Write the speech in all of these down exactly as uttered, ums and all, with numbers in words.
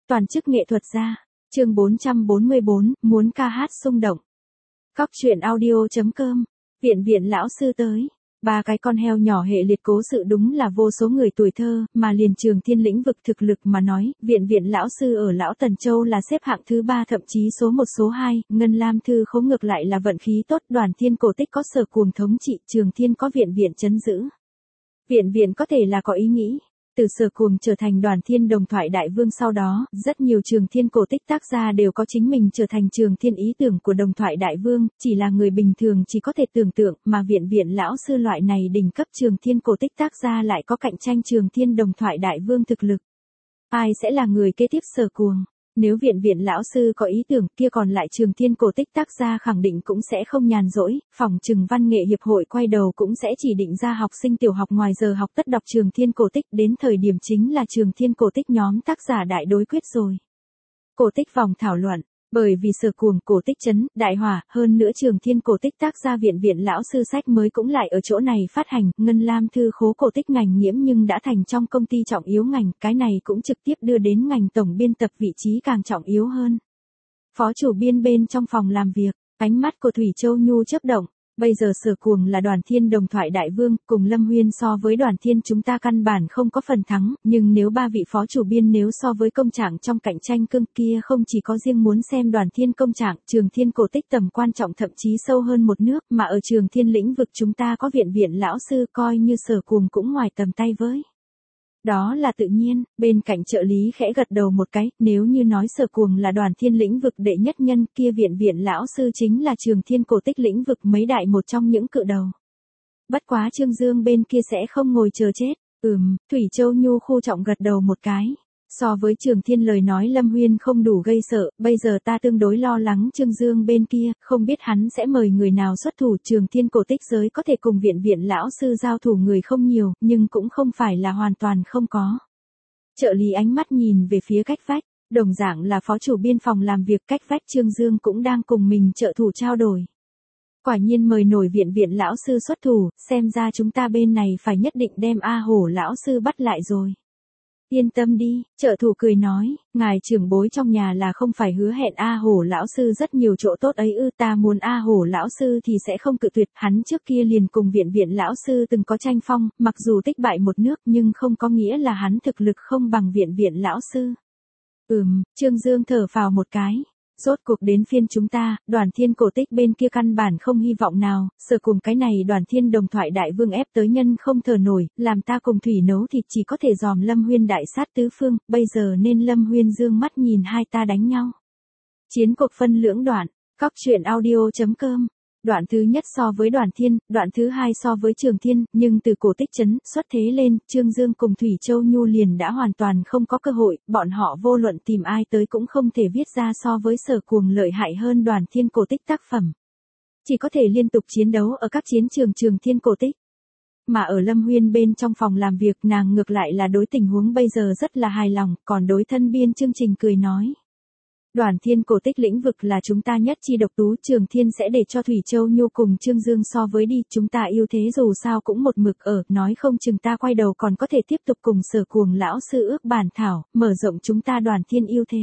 Toàn chức nghệ thuật gia. Chương bốn trăm bốn mươi bốn, muốn ca hát xung động. Cóc truyện audio chấm com. Viện viện lão sư tới. Ba cái con heo nhỏ hệ liệt cố sự đúng là vô số người tuổi thơ, mà liền Trường Thiên lĩnh vực thực lực mà nói, viện viện lão sư ở Lão Tần Châu là xếp hạng thứ ba thậm chí số một số hai, Ngân Lam Thư Khố ngược lại là vận khí tốt, Đoàn Thiên cổ tích có Sở Cuồng thống trị, Trường Thiên có viện viện trấn giữ. Viện viện có thể là có ý nghĩ. Từ Sở Cuồng trở thành Đoàn Thiên đồng thoại đại vương sau đó, rất nhiều Trường Thiên cổ tích tác gia đều có chính mình trở thành Trường Thiên ý tưởng của đồng thoại đại vương, chỉ là người bình thường chỉ có thể tưởng tượng, mà viện viện lão sư loại này đỉnh cấp Trường Thiên cổ tích tác gia lại có cạnh tranh Trường Thiên đồng thoại đại vương thực lực. Ai sẽ là người kế tiếp Sở Cuồng? Nếu viện viện lão sư có ý tưởng kia còn lại Trường Thiên cổ tích tác gia khẳng định cũng sẽ không nhàn rỗi, phòng trừng văn nghệ hiệp hội quay đầu cũng sẽ chỉ định ra học sinh tiểu học ngoài giờ học tất đọc Trường Thiên cổ tích, đến thời điểm chính là Trường Thiên cổ tích nhóm tác giả đại đối quyết rồi. Cổ tích vòng thảo luận. Bởi vì Sở Cuồng, cổ tích trấn, đại hỏa, hơn nữa Trường Thiên cổ tích tác gia viện viện lão sư sách mới cũng lại ở chỗ này phát hành, Ngân Lam Thư Khố cổ tích ngành nhiễm nhưng đã thành trong công ty trọng yếu ngành, cái này cũng trực tiếp đưa đến ngành tổng biên tập vị trí càng trọng yếu hơn. Phó chủ biên bên trong phòng làm việc, ánh mắt của Thủy Châu Nhu chớp động. Bây giờ Sở Cuồng là Đoàn Thiên đồng thoại đại vương, cùng Lâm Huyên so với Đoàn Thiên chúng ta căn bản không có phần thắng, nhưng nếu ba vị phó chủ biên nếu so với công trạng trong cạnh tranh cương kia không chỉ có riêng muốn xem Đoàn Thiên công trạng, Trường Thiên cổ tích tầm quan trọng thậm chí sâu hơn một nước, mà ở Trường Thiên lĩnh vực chúng ta có viện viện lão sư coi như Sở Cuồng cũng ngoài tầm tay với. Đó là tự nhiên, bên cạnh trợ lý khẽ gật đầu một cái, nếu như nói Sở Cuồng là Đoàn Thiên lĩnh vực đệ nhất nhân kia viện viện lão sư chính là Trường Thiên cổ tích lĩnh vực mấy đại một trong những cự đầu. Bất quá Trương Dương bên kia sẽ không ngồi chờ chết, ừm, Thủy Châu Nhu khu trọng gật đầu một cái. So với Trường Thiên lời nói Lâm Huyên không đủ gây sợ, bây giờ ta tương đối lo lắng Trương Dương bên kia, không biết hắn sẽ mời người nào xuất thủ. Trường Thiên cổ tích giới có thể cùng viện viện lão sư giao thủ người không nhiều, nhưng cũng không phải là hoàn toàn không có. Trợ lý ánh mắt nhìn về phía cách vách, đồng dạng là phó chủ biên phòng làm việc cách vách Trương Dương cũng đang cùng mình trợ thủ trao đổi. Quả nhiên mời nổi viện viện lão sư xuất thủ, xem ra chúng ta bên này phải nhất định đem A Hổ lão sư bắt lại rồi. Yên tâm đi, trợ thủ cười nói, ngài trưởng bối trong nhà là không phải hứa hẹn A Hổ lão sư rất nhiều chỗ tốt ấy ư, ta muốn A Hổ lão sư thì sẽ không cự tuyệt, hắn trước kia liền cùng viện viện lão sư từng có tranh phong, mặc dù tích bại một nước nhưng không có nghĩa là hắn thực lực không bằng viện viện lão sư. Ừm, Trương Dương thở phào một cái. Rốt cuộc đến phiên chúng ta, Đoàn Thiên cổ tích bên kia căn bản không hy vọng nào, Sở Cuồng cái này Đoàn Thiên đồng thoại đại vương ép tới nhân không thở nổi, làm ta cùng Thủy nấu thịt chỉ có thể dòm Lâm Huyên đại sát tứ phương, bây giờ nên Lâm Huyên dương mắt nhìn hai ta đánh nhau. Chiến cuộc phân lưỡng đoạn, cóc truyện audio chấm com. Đoạn thứ nhất so với Đoàn Thiên, đoạn thứ hai so với Trường Thiên, nhưng từ cổ tích trấn xuất thế lên, Trương Dương cùng Thủy Châu Nhu liền đã hoàn toàn không có cơ hội, bọn họ vô luận tìm ai tới cũng không thể viết ra so với Sở Cuồng lợi hại hơn Đoàn Thiên cổ tích tác phẩm. Chỉ có thể liên tục chiến đấu ở các chiến trường Trường Thiên cổ tích. Mà ở Lâm Huyên bên trong phòng làm việc nàng ngược lại là đối tình huống bây giờ rất là hài lòng, còn đối thân biên chương trình cười nói. Đoàn Thiên cổ tích lĩnh vực là chúng ta nhất chi độc tú, Trường Thiên sẽ để cho Thủy Châu Nhu cùng Trương Dương so với đi, chúng ta ưu thế dù sao cũng một mực ở, nói không chừng ta quay đầu còn có thể tiếp tục cùng Sở Cuồng lão sư ước bản thảo, mở rộng chúng ta Đoàn Thiên ưu thế.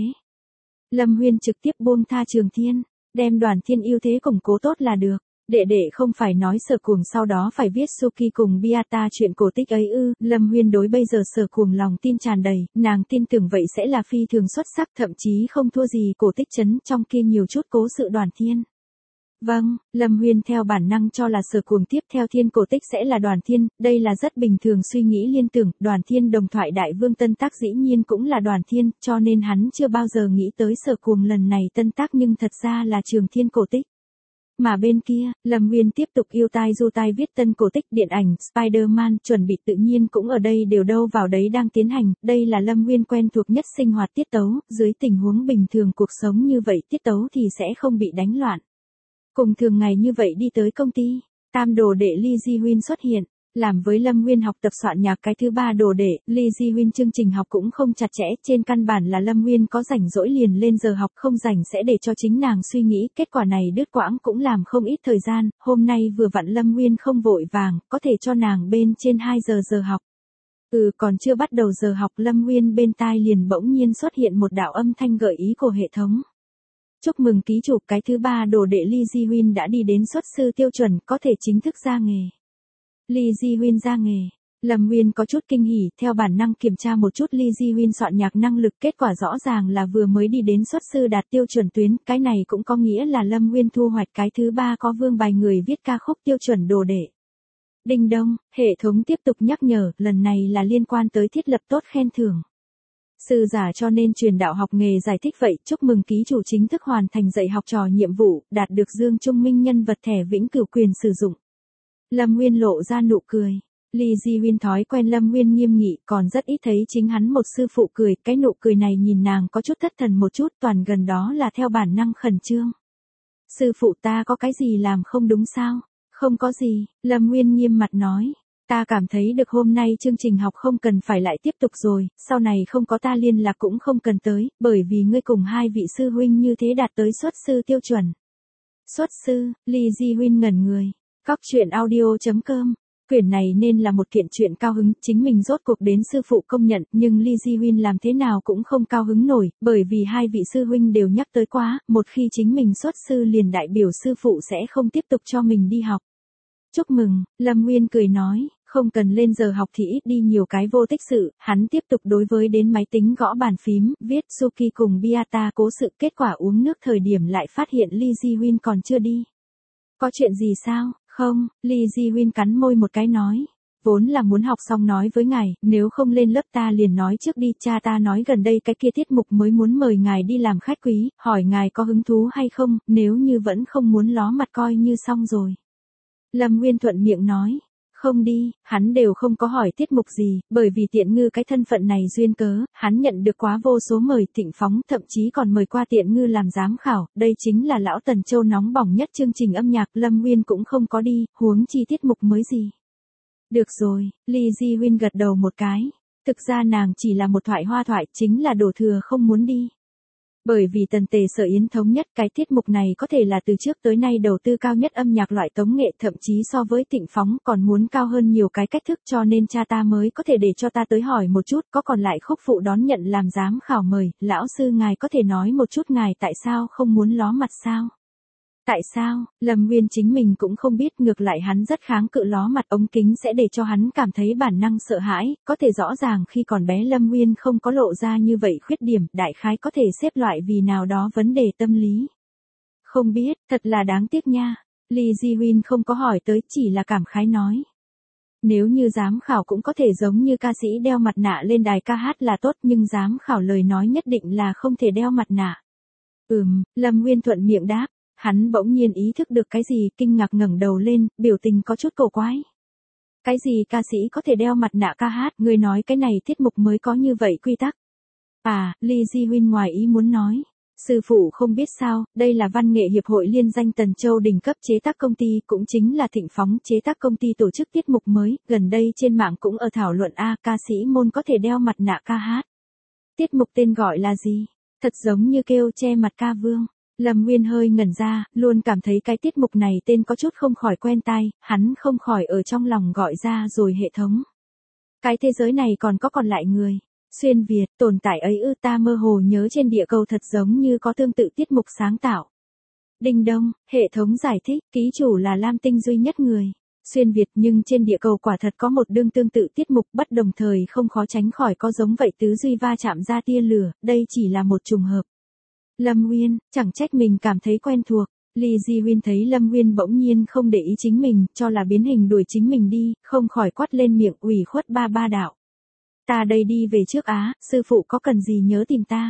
Lâm Huyên trực tiếp buông tha Trường Thiên, đem Đoàn Thiên ưu thế củng cố tốt là được. Đệ đệ không phải nói Sở Cuồng sau đó phải viết Suki cùng Biata chuyện cổ tích ấy ư, Lâm Huyên đối bây giờ Sở Cuồng lòng tin tràn đầy, nàng tin tưởng vậy sẽ là phi thường xuất sắc thậm chí không thua gì cổ tích trấn trong kia nhiều chút cố sự Đoàn Thiên. Vâng, Lâm Huyên theo bản năng cho là Sở Cuồng tiếp theo Thiên cổ tích sẽ là Đoàn Thiên, đây là rất bình thường suy nghĩ liên tưởng, Đoàn Thiên đồng thoại đại vương tân tác dĩ nhiên cũng là Đoàn Thiên, cho nên hắn chưa bao giờ nghĩ tới Sở Cuồng lần này tân tác nhưng thật ra là Trường Thiên cổ tích. Mà bên kia, Lâm Huyên tiếp tục yêu tai du tai viết tân cổ tích điện ảnh, Spider-Man, chuẩn bị tự nhiên cũng ở đây đều đâu vào đấy đang tiến hành, đây là Lâm Huyên quen thuộc nhất sinh hoạt tiết tấu, dưới tình huống bình thường cuộc sống như vậy tiết tấu thì sẽ không bị đánh loạn. Cùng thường ngày như vậy đi tới công ty, tam đồ đệ Lee Ji Huyên xuất hiện. Làm với Lâm Huyên học tập soạn nhạc cái thứ ba đồ đệ, Lee Ji Huyên chương trình học cũng không chặt chẽ, trên căn bản là Lâm Huyên có rảnh rỗi liền lên giờ học, không rảnh sẽ để cho chính nàng suy nghĩ, kết quả này đứt quãng cũng làm không ít thời gian, hôm nay vừa vặn Lâm Huyên không vội vàng, có thể cho nàng bên trên hai giờ giờ học. Ừ, còn chưa bắt đầu giờ học, Lâm Nguyên bên tai liền bỗng nhiên xuất hiện một đạo âm thanh gợi ý của hệ thống. Chúc mừng ký chủ, cái thứ ba đồ đệ Lee Ji Huyên đã đi đến xuất sư tiêu chuẩn, có thể chính thức ra nghề. Lee Ji Huyên ra nghề. Lâm Nguyên có chút kinh hỉ, theo bản năng kiểm tra một chút Lee Ji Huyên soạn nhạc năng lực, kết quả rõ ràng là vừa mới đi đến xuất sư đạt tiêu chuẩn tuyến, cái này cũng có nghĩa là Lâm Nguyên thu hoạch cái thứ ba có vương bài người viết ca khúc tiêu chuẩn đồ đệ. Đinh đông, hệ thống tiếp tục nhắc nhở, lần này là liên quan tới thiết lập tốt khen thưởng. Sư giả cho nên truyền đạo học nghề giải thích vậy, chúc mừng ký chủ chính thức hoàn thành dạy học trò nhiệm vụ, đạt được Dương Trung Minh nhân vật thẻ vĩnh cửu quyền sử dụng. Lâm Nguyên lộ ra nụ cười. Lee Ji Huyên thói quen Lâm Nguyên nghiêm nghị, còn rất ít thấy chính hắn một sư phụ cười, cái nụ cười này nhìn nàng có chút thất thần một chút, toàn gần đó là theo bản năng khẩn trương. Sư phụ, ta có cái gì làm không đúng sao? Không có gì, Lâm Nguyên nghiêm mặt nói. Ta cảm thấy được hôm nay chương trình học không cần phải lại tiếp tục rồi, sau này không có ta liên lạc cũng không cần tới, bởi vì ngươi cùng hai vị sư huynh như thế đạt tới xuất sư tiêu chuẩn. Xuất sư, Lee Ji Huyên ngẩn người. Cóc truyện audio chấm com. Quyển này nên là một kiện chuyện cao hứng, chính mình rốt cuộc đến sư phụ công nhận, nhưng Lee Ji Huyên làm thế nào cũng không cao hứng nổi, bởi vì hai vị sư huynh đều nhắc tới quá, một khi chính mình xuất sư liền đại biểu sư phụ sẽ không tiếp tục cho mình đi học. Chúc mừng, Lâm Nguyên cười nói, không cần lên giờ học thì ít đi nhiều cái vô tích sự, hắn tiếp tục đối với đến máy tính gõ bàn phím, viết Suki cùng Biata cố sự, kết quả uống nước thời điểm lại phát hiện Lee Ji Huyên còn chưa đi. Có chuyện gì sao? Không, Lee Ji Huyên cắn môi một cái nói. Vốn là muốn học xong nói với ngài, nếu không lên lớp ta liền nói trước đi, cha ta nói gần đây cái kia tiết mục mới muốn mời ngài đi làm khách quý, hỏi ngài có hứng thú hay không, nếu như vẫn không muốn ló mặt coi như xong rồi. Lâm Nguyên thuận miệng nói, không đi, hắn đều không có hỏi tiết mục gì, bởi vì Tiện Ngư cái thân phận này duyên cớ, hắn nhận được quá vô số mời, Thịnh Phóng thậm chí còn mời qua Tiện Ngư làm giám khảo, đây chính là lão Tần Châu nóng bỏng nhất chương trình âm nhạc, Lâm Nguyên cũng không có đi, huống chi tiết mục mới gì. Được rồi, Lee Ji Huyên gật đầu một cái, thực ra nàng chỉ là một thoại hoa thoại, chính là đổ thừa không muốn đi. Bởi vì Tần Tề Sở Yến thống nhất cái tiết mục này có thể là từ trước tới nay đầu tư cao nhất âm nhạc loại tống nghệ, thậm chí so với Thịnh Phóng còn muốn cao hơn nhiều cái cách thức, cho nên cha ta mới có thể để cho ta tới hỏi một chút, có còn lại khúc phụ đón nhận làm giám khảo mời, lão sư ngài có thể nói một chút ngài tại sao không muốn ló mặt sao? Tại sao? Lâm Nguyên chính mình cũng không biết, ngược lại hắn rất kháng cự ló mặt, ống kính sẽ để cho hắn cảm thấy bản năng sợ hãi, có thể rõ ràng khi còn bé Lâm Nguyên không có lộ ra như vậy khuyết điểm, đại khái có thể xếp loại vì nào đó vấn đề tâm lý. Không biết, thật là đáng tiếc nha. Lee Ji Huyên không có hỏi tới, chỉ là cảm khái nói. Nếu như giám khảo cũng có thể giống như ca sĩ đeo mặt nạ lên đài ca hát là tốt, nhưng giám khảo lời nói nhất định là không thể đeo mặt nạ. Ừm, Lâm Nguyên thuận miệng đáp. Hắn bỗng nhiên ý thức được cái gì, kinh ngạc ngẩng đầu lên, biểu tình có chút cổ quái. Cái gì ca sĩ có thể đeo mặt nạ ca hát, người nói cái này tiết mục mới có như vậy quy tắc. À, Lee Ji Huyên ngoài ý muốn nói. Sư phụ không biết sao, đây là văn nghệ hiệp hội liên danh Tần Châu đỉnh cấp chế tác công ty, cũng chính là Thịnh Phóng chế tác công ty tổ chức tiết mục mới, gần đây trên mạng cũng ở thảo luận a ca sĩ môn có thể đeo mặt nạ ca hát. Tiết mục tên gọi là gì? Thật giống như kêu che mặt ca vương. Lâm Nguyên hơi ngẩn ra, luôn cảm thấy cái tiết mục này tên có chút không khỏi quen tai, hắn không khỏi ở trong lòng gọi ra rồi hệ thống. Cái thế giới này còn có còn lại người. Xuyên Việt, tồn tại ấy ư, ta mơ hồ nhớ trên địa cầu thật giống như có tương tự tiết mục sáng tạo. Đinh đông, hệ thống giải thích, ký chủ là Lam Tinh duy nhất người. Xuyên Việt, nhưng trên địa cầu quả thật có một đương tương tự tiết mục, bất đồng thời không khó tránh khỏi có giống vậy tứ duy va chạm ra tia lửa, đây chỉ là một trùng hợp. Lâm Nguyên, chẳng trách mình cảm thấy quen thuộc. Lee Ji Huyên thấy Lâm Nguyên bỗng nhiên không để ý chính mình, cho là biến hình đuổi chính mình đi, không khỏi quát lên miệng, ủy khuất ba ba đạo. Ta đây đi về trước á, sư phụ có cần gì nhớ tìm ta.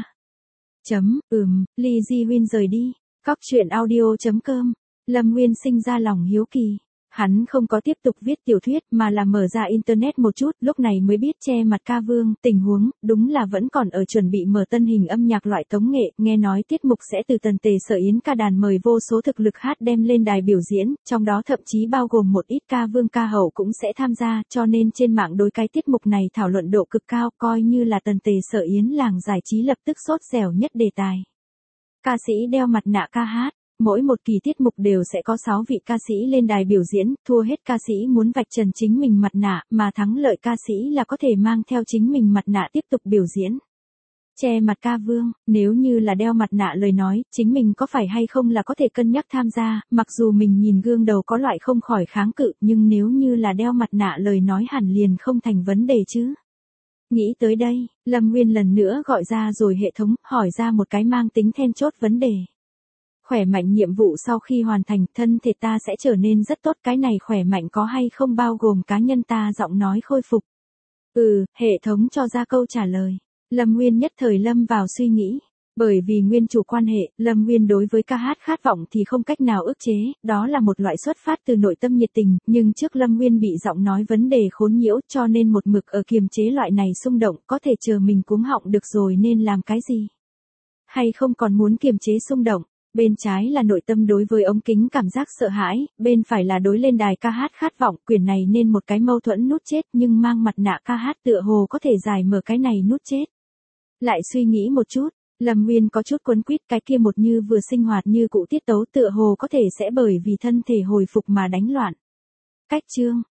Chấm, ừm, Lee Ji Huyên rời đi. Cóc truyện audio chấm com. Lâm Nguyên sinh ra lòng hiếu kỳ. Hắn không có tiếp tục viết tiểu thuyết mà là mở ra internet một chút, lúc này mới biết che mặt ca vương, tình huống, đúng là vẫn còn ở chuẩn bị mở tân hình âm nhạc loại tống nghệ, nghe nói tiết mục sẽ từ Tần Tề Sở Yến ca đàn mời vô số thực lực hát đem lên đài biểu diễn, trong đó thậm chí bao gồm một ít ca vương ca hậu cũng sẽ tham gia, cho nên trên mạng đối cái tiết mục này thảo luận độ cực cao, coi như là Tần Tề Sở Yến làng giải trí lập tức sốt dẻo nhất đề tài. Ca sĩ đeo mặt nạ ca hát. mỗi một kỳ tiết mục đều sẽ có sáu vị ca sĩ lên đài biểu diễn, thua hết ca sĩ muốn vạch trần chính mình mặt nạ, mà thắng lợi ca sĩ là có thể mang theo chính mình mặt nạ tiếp tục biểu diễn. Che mặt ca vương, nếu như là đeo mặt nạ lời nói, chính mình có phải hay không là có thể cân nhắc tham gia, mặc dù mình nhìn gương đầu có loại không khỏi kháng cự, nhưng nếu như là đeo mặt nạ lời nói hẳn liền không thành vấn đề chứ. Nghĩ tới đây, Lâm Nguyên lần nữa gọi ra rồi hệ thống, hỏi ra một cái mang tính then chốt vấn đề. Khỏe mạnh nhiệm vụ sau khi hoàn thành, thân thể ta sẽ trở nên rất tốt, cái này khỏe mạnh có hay không bao gồm cá nhân ta giọng nói khôi phục? Ừ, hệ thống cho ra câu trả lời. Lâm Nguyên nhất thời lâm vào suy nghĩ. Bởi vì nguyên chủ quan hệ, Lâm Nguyên đối với ca hát khát vọng thì không cách nào ức chế, đó là một loại xuất phát từ nội tâm nhiệt tình, nhưng trước Lâm Nguyên bị giọng nói vấn đề khốn nhiễu cho nên một mực ở kiềm chế loại này xung động, có thể chờ mình cuống họng được rồi nên làm cái gì? Hay không còn muốn kiềm chế xung động? Bên trái là nội tâm đối với ống kính cảm giác sợ hãi, bên phải là đối lên đài ca hát khát vọng, quyển này nên một cái mâu thuẫn nút chết nhưng mang mặt nạ ca hát tựa hồ có thể giải mở cái này nút chết. Lại suy nghĩ một chút, Lâm Nguyên có chút quấn quýt cái kia một như vừa sinh hoạt như cũ tiết tấu tựa hồ có thể sẽ bởi vì thân thể hồi phục mà đánh loạn. Cách chương,